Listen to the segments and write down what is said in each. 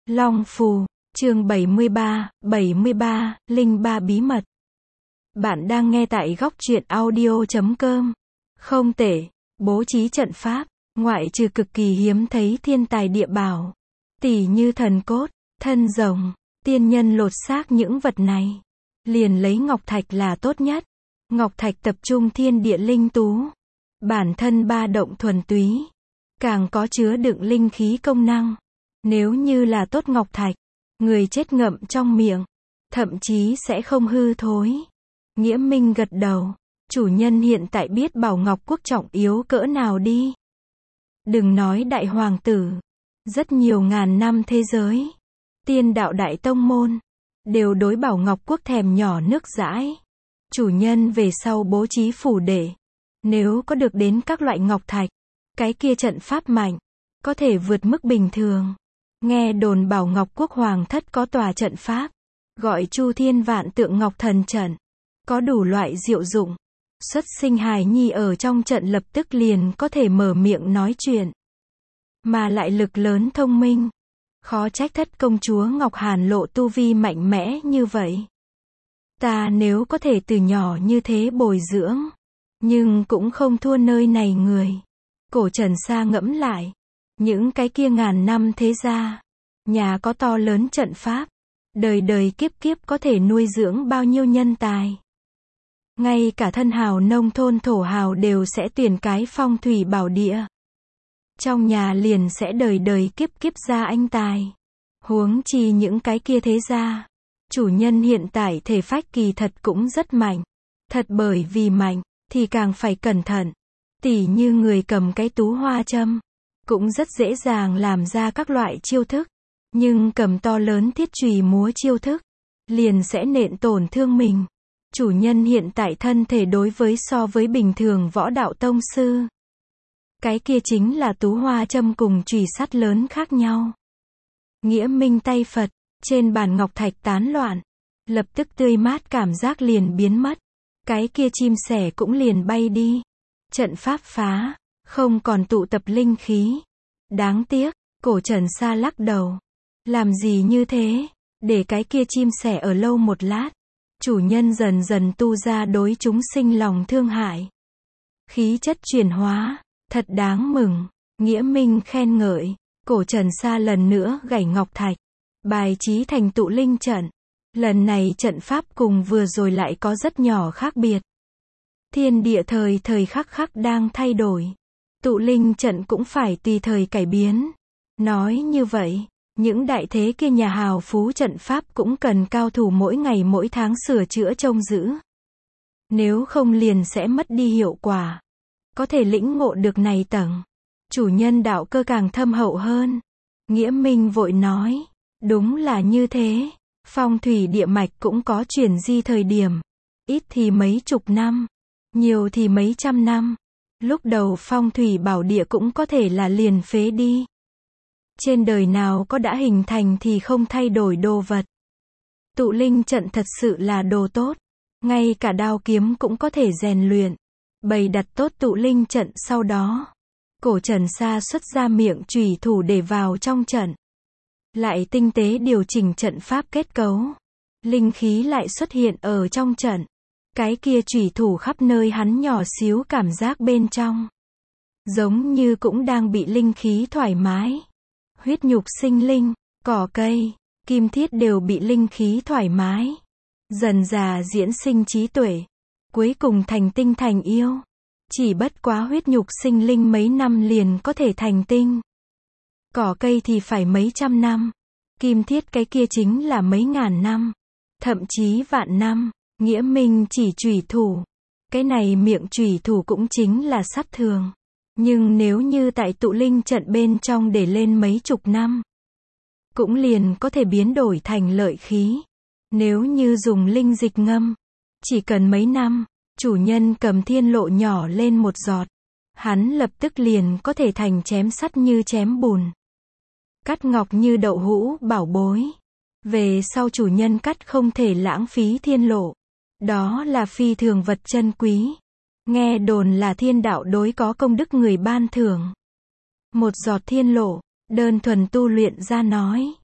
Long Phù, chương 73, Linh Ba bí mật. Bạn đang nghe tại góc truyện audio.com. Không tệ, bố trí trận pháp, ngoại trừ cực kỳ hiếm thấy thiên tài địa bảo, tỉ như thần cốt, thân rồng, tiên nhân lột xác những vật này, liền lấy ngọc thạch là tốt nhất. Ngọc thạch tập trung thiên địa linh tú, bản thân ba động thuần túy, càng có chứa đựng linh khí công năng. Nếu như là tốt ngọc thạch, người chết ngậm trong miệng, thậm chí sẽ không hư thối. Nghĩa Minh gật đầu, chủ nhân hiện tại biết Bảo Ngọc Quốc trọng yếu cỡ nào đi. Đừng nói đại hoàng tử, rất nhiều ngàn năm thế giới, tiên đạo đại tông môn, đều đối Bảo Ngọc Quốc thèm nhỏ nước dãi. Chủ nhân về sau bố trí phủ đệ, nếu có được đến các loại ngọc thạch, cái kia trận pháp mạnh, có thể vượt mức bình thường. Nghe đồn Bảo Ngọc Quốc hoàng thất có tòa trận pháp, gọi Chu Thiên Vạn Tượng Ngọc Thần Trận, có đủ loại diệu dụng. Xuất sinh hài nhi ở trong trận lập tức liền có thể mở miệng nói chuyện, mà lại lực lớn thông minh. Khó trách thất công chúa Ngọc Hàn lộ tu vi mạnh mẽ như vậy. Ta nếu có thể từ nhỏ như thế bồi dưỡng, nhưng cũng không thua nơi này người. Cổ Trần Sa ngẫm lại, những cái kia ngàn năm thế gia, nhà có to lớn trận pháp, đời đời kiếp kiếp có thể nuôi dưỡng bao nhiêu nhân tài. Ngay cả thân hào nông thôn thổ hào đều sẽ tuyển cái phong thủy bảo địa. Trong nhà liền sẽ đời đời kiếp kiếp ra anh tài. Huống chi những cái kia thế gia. Chủ nhân hiện tại thể phách kỳ thật cũng rất mạnh. Thật bởi vì mạnh, thì càng phải cẩn thận. Tỉ như người cầm cái tú hoa châm, cũng rất dễ dàng làm ra các loại chiêu thức. Nhưng cầm to lớn thiết chùy múa chiêu thức, liền sẽ nện tổn thương mình. Chủ nhân hiện tại thân thể đối với so với bình thường võ đạo tông sư. Cái kia chính là tú hoa châm cùng chùy sắt lớn khác nhau. Nghĩa Minh tay Phật, trên bàn ngọc thạch tán loạn, lập tức tươi mát cảm giác liền biến mất. Cái kia chim sẻ cũng liền bay đi. Trận pháp phá, không còn tụ tập linh khí. Đáng tiếc, Cổ Trần Sa lắc đầu. Làm gì như thế, để cái kia chim sẻ ở lâu một lát. Chủ nhân dần dần tu ra đối chúng sinh lòng thương hại. Khí chất chuyển hóa, thật đáng mừng. Nghĩa Minh khen ngợi. Cổ Trần Sa lần nữa gảy ngọc thạch, bài trí thành tụ linh trận. Lần này trận pháp cùng vừa rồi lại có rất nhỏ khác biệt. Thiên địa thời thời khắc khắc đang thay đổi. Tụ linh trận cũng phải tùy thời cải biến. Nói như vậy, những đại thế kia nhà hào phú trận pháp cũng cần cao thủ mỗi ngày mỗi tháng sửa chữa trông giữ. Nếu không liền sẽ mất đi hiệu quả. Có thể lĩnh ngộ được này tầng. Chủ nhân đạo cơ càng thâm hậu hơn. Nghĩa Minh vội nói. Đúng là như thế. Phong thủy địa mạch cũng có chuyển di thời điểm. Ít thì mấy chục năm. Nhiều thì mấy trăm năm. Lúc đầu phong thủy bảo địa cũng có thể là liền phế đi. Trên đời nào có đã hình thành thì không thay đổi đồ vật. Tụ linh trận thật sự là đồ tốt. Ngay cả đao kiếm cũng có thể rèn luyện. Bày đặt tốt tụ linh trận sau đó. Cổ Trần Sa xuất ra miệng chùy thủ để vào trong trận. Lại tinh tế điều chỉnh trận pháp kết cấu. Linh khí lại xuất hiện ở trong trận. Cái kia chùy thủ khắp nơi hắn nhỏ xíu cảm giác bên trong. Giống như cũng đang bị linh khí thoải mái. Huyết nhục sinh linh, cỏ cây, kim thiết đều bị linh khí thoải mái. Dần dà diễn sinh trí tuệ. Cuối cùng thành tinh thành yêu. Chỉ bất quá huyết nhục sinh linh mấy năm liền có thể thành tinh. Cỏ cây thì phải mấy trăm năm. Kim thiết cái kia chính là mấy ngàn năm. Thậm chí vạn năm. Nghĩa Minh chỉ chùy thủ. Cái này miệng chùy thủ cũng chính là sắt thường. Nhưng nếu như tại tụ linh trận bên trong để lên mấy chục năm, cũng liền có thể biến đổi thành lợi khí. Nếu như dùng linh dịch ngâm, chỉ cần mấy năm, chủ nhân cầm thiên lộ nhỏ lên một giọt, hắn lập tức liền có thể thành chém sắt như chém bùn. Cắt ngọc như đậu hũ bảo bối. Về sau chủ nhân cắt không thể lãng phí thiên lộ. Đó là phi thường vật chân quý. Nghe đồn là thiên đạo đối có công đức người ban thưởng. Một giọt thiên lộ, đơn thuần tu luyện ra nói.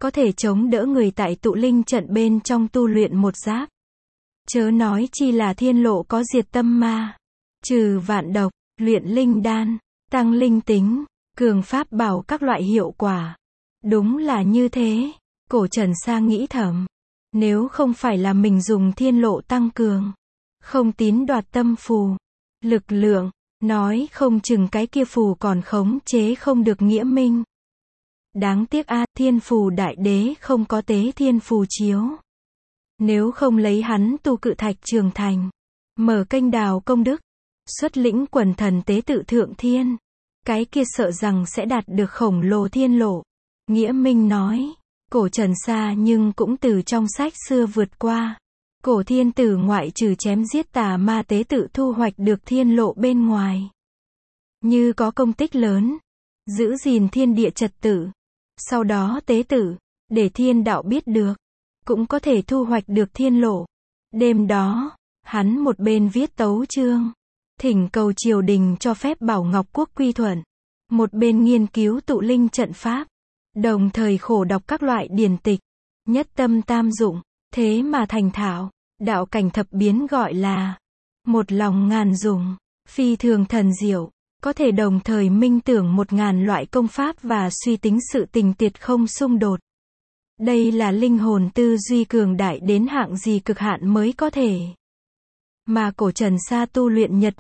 có thể chống đỡ người tại tụ linh trận bên trong tu luyện một giáp. Chớ nói chi là thiên lộ có diệt tâm ma, trừ vạn độc, luyện linh đan, tăng linh tính, cường pháp bảo các loại hiệu quả. Đúng là như thế, cổ Trần Sa nghĩ thầm. Nếu không phải là mình dùng thiên lộ tăng cường, không tín đoạt tâm phù, lực lượng, nói không chừng cái kia phù còn khống chế không được nghĩa minh. Đáng tiếc a, thiên phù đại đế không có tế thiên phù chiếu. Nếu không lấy hắn tu cự thạch trường thành, mở kênh đào công đức, xuất lĩnh quần thần tế tự thượng thiên, cái kia sợ rằng sẽ đạt được khổng lồ thiên lộ. Nghĩa minh nói, cổ Trần Sa nhưng cũng từ trong sách xưa vượt qua. Cổ thiên tử ngoại trừ chém giết tà ma tế tự thu hoạch được thiên lộ bên ngoài. Như có công tích lớn, giữ gìn thiên địa trật tự. Sau đó tế tự, để thiên đạo biết được, cũng có thể thu hoạch được thiên lộ. Đêm đó, hắn một bên viết tấu chương, thỉnh cầu triều đình cho phép Bảo Ngọc Quốc quy thuận. Một bên nghiên cứu tụ linh trận pháp, đồng thời khổ đọc các loại điển tịch, nhất tâm tam dụng, thế mà thành thạo, đạo cảnh thập biến gọi là một lòng ngàn dùng, phi thường thần diệu, có thể đồng thời minh tưởng 1000 loại công pháp và suy tính sự tình tuyệt không xung đột. Đây là linh hồn tư duy cường đại đến hạng gì cực hạn mới có thể. Mà cổ Trần Sa tu luyện Nhật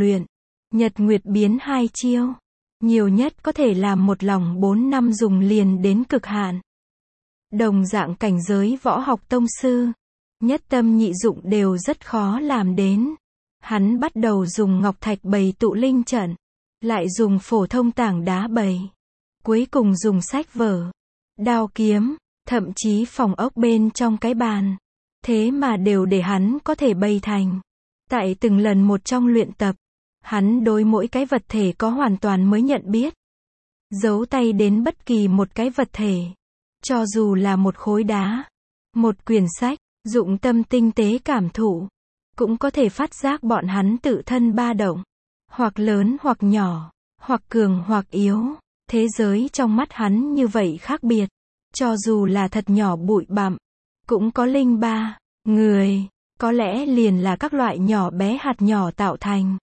Nguyệt biến 2 chiêu. Nhiều nhất có thể làm một lòng 4 năm dùng liền đến cực hạn. Đồng dạng cảnh giới võ học tông sư, nhất tâm nhị dụng đều rất khó làm đến. Hắn bắt đầu dùng ngọc thạch bày tụ linh trận, lại dùng phổ thông tảng đá bày, cuối cùng dùng sách vở, đao kiếm, thậm chí phòng ốc bên trong cái bàn. Thế mà đều để hắn có thể bày thành. Tại từng lần một trong luyện tập, hắn đối mỗi cái vật thể có hoàn toàn mới nhận biết. Giấu tay đến bất kỳ một cái vật thể. Cho dù là một khối đá, một quyển sách, dụng tâm tinh tế cảm thụ, cũng có thể phát giác bọn hắn tự thân ba động. Hoặc lớn hoặc nhỏ, hoặc cường hoặc yếu. Thế giới trong mắt hắn như vậy khác biệt. Cho dù là thật nhỏ bụi bặm, cũng có linh ba, người, có lẽ liền là các loại nhỏ bé hạt nhỏ tạo thành.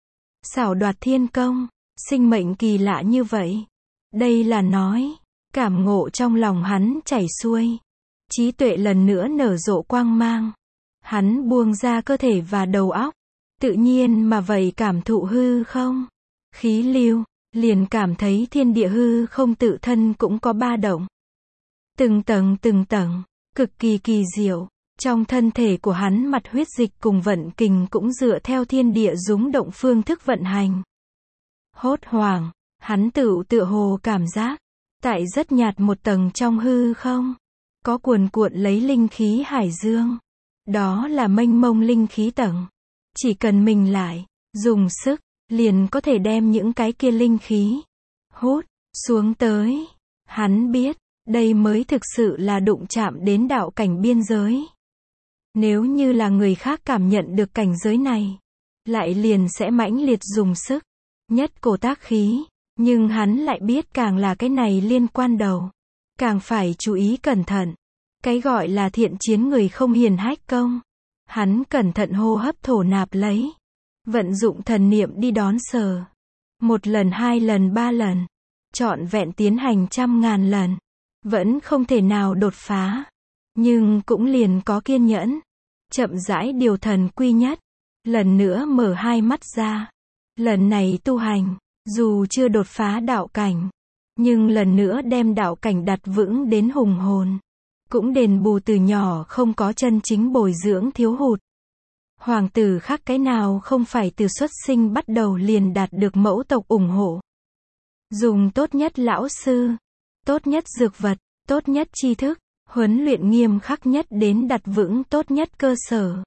Xảo đoạt thiên công, sinh mệnh kỳ lạ như vậy. Đây là nói, cảm ngộ trong lòng hắn chảy xuôi. Trí tuệ lần nữa nở rộ quang mang. Hắn buông ra cơ thể và đầu óc. Tự nhiên mà vậy cảm thụ hư không. Khí lưu, liền cảm thấy thiên địa hư không tự thân cũng có ba động. Từng tầng, cực kỳ kỳ diệu. Trong thân thể của hắn mặt huyết dịch cùng vận kình cũng dựa theo thiên địa rúng động phương thức vận hành. Hốt hoảng, hắn tựa hồ cảm giác, tại rất nhạt một tầng trong hư không, có cuồn cuộn lấy linh khí hải dương. Đó là mênh mông linh khí tầng. Chỉ cần mình lại, dùng sức, liền có thể đem những cái kia linh khí hút xuống tới. Hắn biết, đây mới thực sự là đụng chạm đến đạo cảnh biên giới. Nếu như là người khác cảm nhận được cảnh giới này, lại liền sẽ mãnh liệt dùng sức, nhất cổ tác khí, nhưng hắn lại biết càng là cái này liên quan đầu, càng phải chú ý cẩn thận. Cái gọi là thiện chiến người không hiền hách công. Hắn cẩn thận hô hấp thổ nạp lấy, vận dụng thần niệm đi đón sờ. 1 lần 2 lần 3 lần, trọn vẹn tiến hành 100.000 lần, vẫn không thể nào đột phá, nhưng cũng liền có kiên nhẫn, chậm rãi điều thần quy nhất, lần nữa mở hai mắt ra. Lần này tu hành, dù chưa đột phá đạo cảnh, nhưng lần nữa đem đạo cảnh đặt vững đến hùng hồn, cũng đền bù từ nhỏ không có chân chính bồi dưỡng thiếu hụt. Hoàng tử khác cái nào không phải từ xuất sinh bắt đầu liền đạt được mẫu tộc ủng hộ. Dùng tốt nhất lão sư, tốt nhất dược vật, tốt nhất tri thức, huấn luyện nghiêm khắc nhất đến đặt vững tốt nhất cơ sở.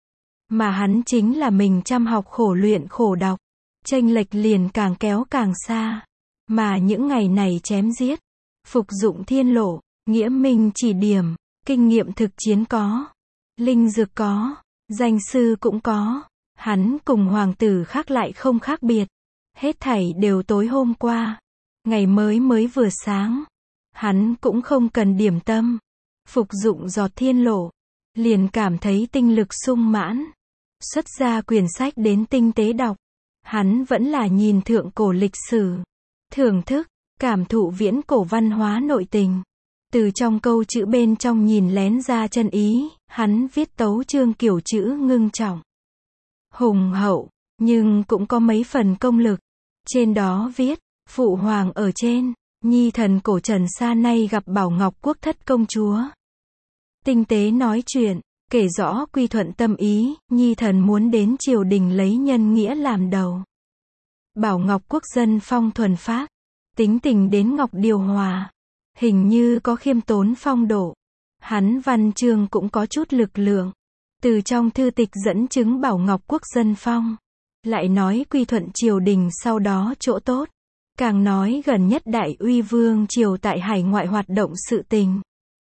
Mà hắn chính là mình chăm học khổ luyện khổ đọc, chênh lệch liền càng kéo càng xa. Mà những ngày này chém giết, phục dụng thiên lộ, nghĩa minh chỉ điểm, kinh nghiệm thực chiến có, linh dược có, danh sư cũng có. Hắn cùng hoàng tử khác lại không khác biệt. Hết thảy đều tối hôm qua. Ngày mới vừa sáng. Hắn cũng không cần điểm tâm. Phục dụng giọt thiên lộ. Liền cảm thấy tinh lực sung mãn. Xuất ra quyển sách đến tinh tế đọc. Hắn vẫn là nhìn thượng cổ lịch sử. Thưởng thức, cảm thụ viễn cổ văn hóa nội tình. Từ trong câu chữ bên trong nhìn lén ra chân ý, hắn viết tấu chương kiểu chữ ngưng trọng. Hùng hậu, nhưng cũng có mấy phần công lực. Trên đó viết, Phụ Hoàng ở trên, nhi thần Cổ Trần Sa nay gặp Bảo Ngọc Quốc thất công chúa. Tinh tế nói chuyện, kể rõ quy thuận tâm ý, nhi thần muốn đến triều đình lấy nhân nghĩa làm đầu. Bảo Ngọc Quốc dân phong thuần phác, tính tình đến ngọc điều hòa, hình như có khiêm tốn phong độ. Hắn văn chương cũng có chút lực lượng. Từ trong thư tịch dẫn chứng Bảo Ngọc Quốc dân phong, lại nói quy thuận triều đình sau đó chỗ tốt, càng nói gần nhất Đại Uy Vương triều tại hải ngoại hoạt động sự tình.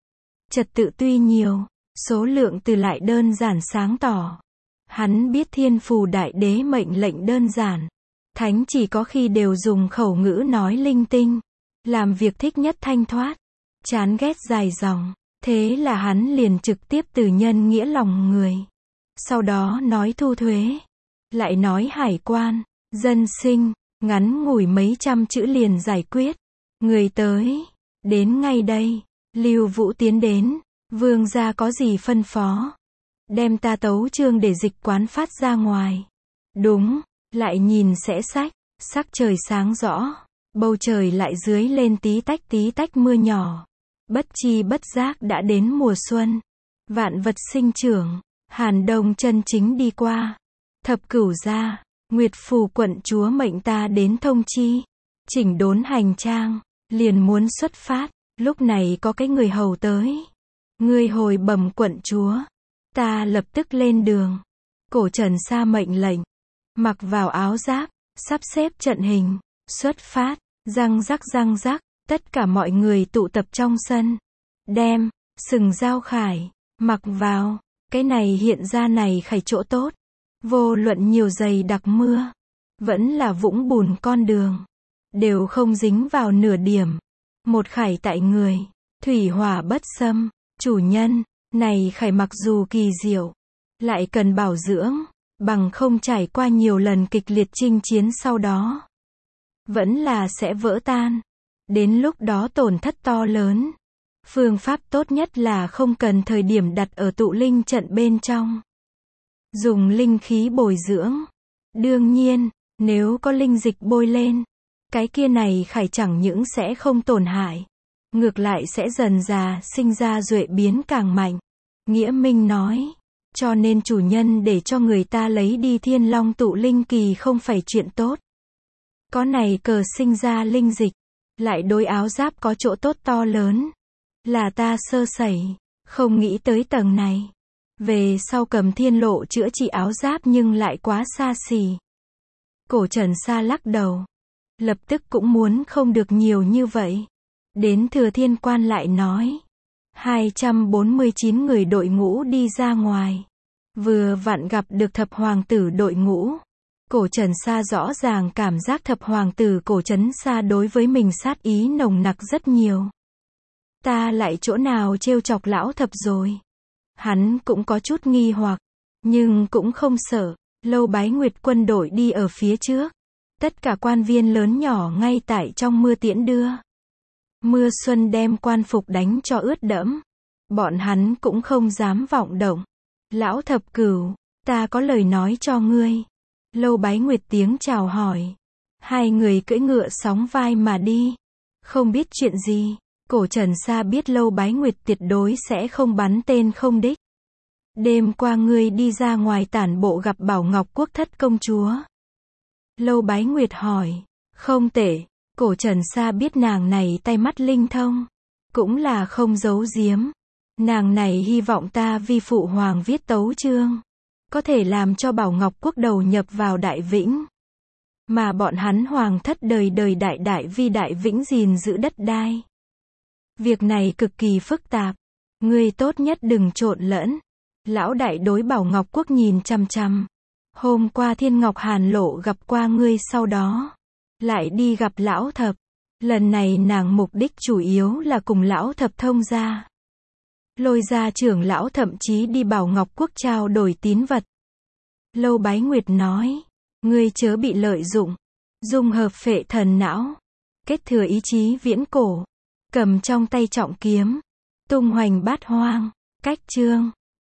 Trật tự tuy nhiều, số lượng từ lại đơn giản sáng tỏ. Hắn biết Thiên Phù Đại Đế mệnh lệnh đơn giản, thánh chỉ có khi đều dùng khẩu ngữ nói linh tinh, làm việc thích nhất thanh thoát, chán ghét dài dòng. Thế là hắn liền trực tiếp từ nhân nghĩa lòng người. Sau đó nói thu thuế, lại nói hải quan, dân sinh, ngắn ngủi mấy trăm chữ liền giải quyết. Người tới, đến ngay đây, Lưu Vũ tiến đến, vương gia có gì phân phó? Đem ta tấu chương để dịch quán phát ra ngoài. Đúng, lại nhìn sẽ sách, sắc trời sáng rõ, bầu trời lại dưới lên tí tách mưa nhỏ. Bất chi bất giác đã đến mùa xuân. Vạn vật sinh trưởng, Hàn Đông chân chính đi qua. Thập Cửu gia, Nguyệt Phù quận chúa mệnh ta đến thông chi. Chỉnh đốn hành trang, liền muốn xuất phát. Lúc này có cái người hầu tới. Ngươi hồi bẩm quận chúa. Ta lập tức lên đường. Cổ Trần Sa mệnh lệnh. Mặc vào áo giáp, sắp xếp trận hình, xuất phát, răng rắc. Tất cả mọi người tụ tập trong sân. Đem, sừng dao khải, mặc vào. Cái này hiện ra này khải chỗ tốt. Vô luận nhiều dày đặc mưa. Vẫn là vũng bùn con đường. Đều không dính vào nửa điểm. Một khải tại người. Thủy hỏa bất xâm. Chủ nhân, này khải mặc dù kỳ diệu. Lại cần bảo dưỡng. Bằng không trải qua nhiều lần kịch liệt chinh chiến sau đó. Vẫn là sẽ vỡ tan. Đến lúc đó tổn thất to lớn. Phương pháp tốt nhất là không cần thời điểm đặt ở tụ linh trận bên trong. Dùng linh khí bồi dưỡng. Đương nhiên, nếu có linh dịch bôi lên, cái kia này khải chẳng những sẽ không tổn hại. Ngược lại sẽ dần dà sinh ra duệ biến càng mạnh. Nghĩa Minh nói. Cho nên chủ nhân để cho người ta lấy đi Thiên Long tụ linh kỳ không phải chuyện tốt. Có này cờ sinh ra linh dịch. Lại đối áo giáp có chỗ tốt to lớn. Là ta sơ sẩy, không nghĩ tới tầng này. Về sau cầm thiên lộ chữa trị áo giáp nhưng lại quá xa xỉ. Cổ Trần Sa lắc đầu. Lập tức cũng muốn không được nhiều như vậy. Đến Thừa Thiên Quan lại nói. 249 người đội ngũ đi ra ngoài. Vừa vặn gặp được thập hoàng tử đội ngũ. Cổ Trần Sa rõ ràng cảm giác thập hoàng tử Cổ Trấn Sa đối với mình sát ý nồng nặc rất nhiều. Ta lại chỗ nào trêu chọc lão thập rồi? Hắn cũng có chút nghi hoặc, nhưng cũng không sợ. Lâu Bái Nguyệt quân đội đi ở phía trước. Tất cả quan viên lớn nhỏ ngay tại trong mưa tiễn đưa. Mưa xuân đem quan phục đánh cho ướt đẫm. Bọn hắn cũng không dám vọng động. Lão thập cửu, ta có lời nói cho ngươi. Lâu Bái Nguyệt tiếng chào hỏi. Hai người cưỡi ngựa sóng vai mà đi. Không biết chuyện gì. Cổ Trần Sa biết Lâu Bái Nguyệt tuyệt đối sẽ không bắn tên không đích. Đêm qua ngươi đi ra ngoài tản bộ gặp Bảo Ngọc Quốc thất công chúa. Lâu Bái Nguyệt hỏi. Không tệ. Cổ Trần Sa biết nàng này tay mắt linh thông. Cũng là không giấu giếm. Nàng này hy vọng ta vi phụ hoàng viết tấu chương. Có thể làm cho Bảo Ngọc Quốc đầu nhập vào Đại Vĩnh. Mà bọn hắn hoàng thất đời đời đại vi Đại Vĩnh gìn giữ đất đai. Việc này cực kỳ phức tạp. Ngươi tốt nhất đừng trộn lẫn. Lão đại đối Bảo Ngọc Quốc nhìn chằm chằm. Hôm qua Thiên Ngọc Hàn Lộ gặp qua ngươi sau đó. Lại đi gặp lão thập. Lần này nàng mục đích chủ yếu là cùng lão thập thông gia. Lôi gia trưởng lão thậm chí đi Bảo Ngọc Quốc trao đổi tín vật. Lâu Bái Nguyệt nói, ngươi chớ bị lợi dụng, dung hợp phệ thần não, kết thừa ý chí viễn cổ, cầm trong tay trọng kiếm, tung hoành bát hoang, cách chương.